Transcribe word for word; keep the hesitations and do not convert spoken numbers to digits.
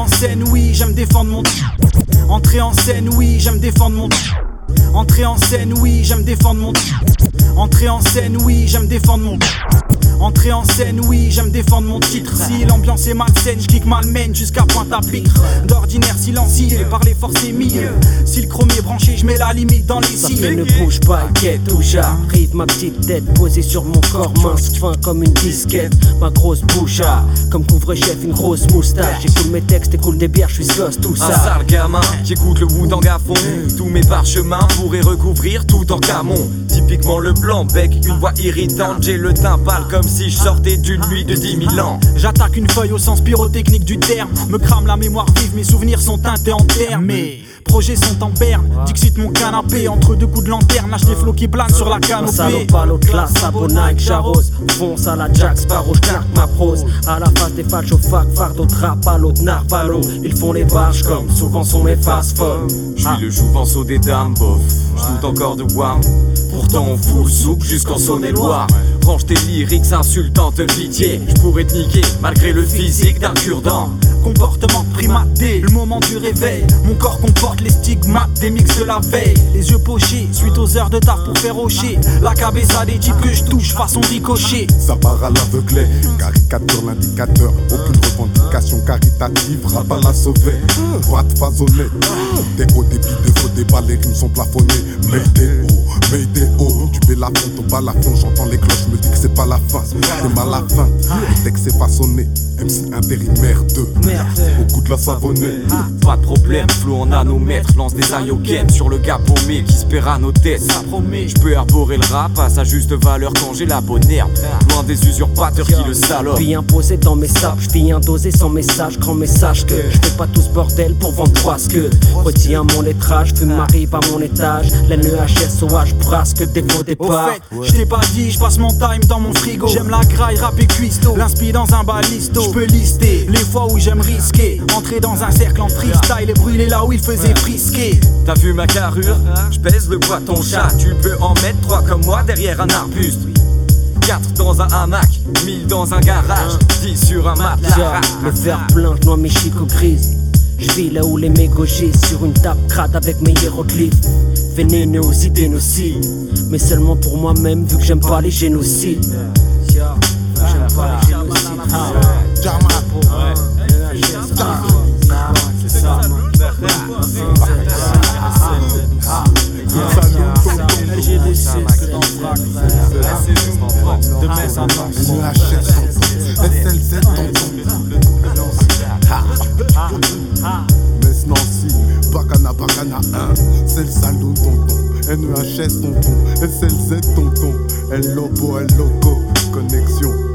en scène, oui, j'aime défendre mon Entrer en scène, oui, j'aime défendre mon Entrer en scène, oui, j'aime défendre mon Entrer en scène, oui, j'aime défendre mon Entrer en scène, oui, j'aime défendre mon titre. Si l'ambiance est malsaine, je clique malmène jusqu'à pointe à pitre. D'ordinaire silencieux, par les forces émises. Si le chrome est branché, je mets la limite dans les Ça signes. fait ne bouge pas, inquiète où j'arrive. Ma petite tête posée sur mon corps mince, fin comme une disquette. Ma grosse bouche a, comme couvre-chef, une grosse moustache. J'écoute mes textes, écoute des bières, je suis gosse, tout ça. Un sale gamin qui écoute le Wu-Tang à fond. Tous mes parchemins pourraient recouvrir tout en camon. Typiquement le blanc bec, une voix irritante. J'ai le teint pâle comme si je sortais d'une nuit de dix mille ans. J'attaque une feuille au sens pyrotechnique du terme. Me crame la mémoire vive, mes souvenirs sont teintés en termes. Mes projets sont en berne, Dixit mon canapé. Entre deux coups de lanterne, lâche des flots qui planent sur la Un canopée. salopard, l'autre classe, sabot Nike, j'arrose. Fonce à la Jack Sparrow, j'clarque ma prose. À la face des facs, au fac, fardeau, trap, à l'autre narvalo. Ils font les barges comme souvent sont mes fast-fold. J'suis le jouvenceau des dames, bof. J'doute encore de Wham. Pourtant on fout le souk jusqu'en Saône-et-Loire. Range tes lyrics insultantes pitié. J'pourrais te niquer malgré le physique d'un cure-dent. Comportement primaté, le moment du réveil. Mon corps comporte les stigmates des mix de la veille. Les yeux pochés, suite aux heures de taf pour faire hocher. La cabeza des types que je touche façon ricochet. Ça part à l'aveuglé, caricature l'indicateur. Aucune revendication caritative, rap à la sauver. Pas de façonné, des hauts débits, de faux débats, les rimes sont plafonnées. Mayday oh, mayday oh, tu paies la fonte au balafon, j'entends les cloches, me dis que c'est pas la fin. C'est mal à la fin, le texte est façonné. M C intérimaire deux, au coup de la savonnée. Pas de problème, flou en nanomètre. Lance des ayoken sur le gars paumé qui se paiera nos têtes. Ça promet, j'peux arborer le rap à sa juste valeur quand j'ai la bonne herbe. Loin des usurpateurs qui le salopent. Vie imposée dans mes sables, j'vis un dosé sans message. Grand message que je fais pas tout ce bordel pour vendre trois que. Retiens mon lettrage, fume m'arrive à mon étage. L'N E H S O H brasse que des faux Au départs. fait, je t'ai pas dit, je passe mon time dans mon frigo. J'aime la graille, rap et cuisto. L'inspi dans un balisto. Je peux lister les fois où j'aime risquer. Entrer dans un cercle en freestyle et brûler là où il faisait frisquer. T'as vu ma carrure? J'pèse le poids de ton chat. Tu peux en mettre trois comme moi derrière un arbuste. Quatre dans un hamac, mille dans un garage, dix sur un matelas. Le verre plein, je noie mes chicots grises. Je vis là où les mégots gisent, sur une table crade avec mes hiéroglyphes. Vénéneux aussi dénocide, mais seulement pour moi-même vu que j'aime pas les génocides. J'aime pas les génocides. C'est ça. L G D C, que dans le frac. De messe à mars. N E H S S L Z tonton. Metz Nancy, Bacana Bacana un, c'est le salon tonton. N E H S tonton, S L Z tonton. El Lobo, El Loco, connexion.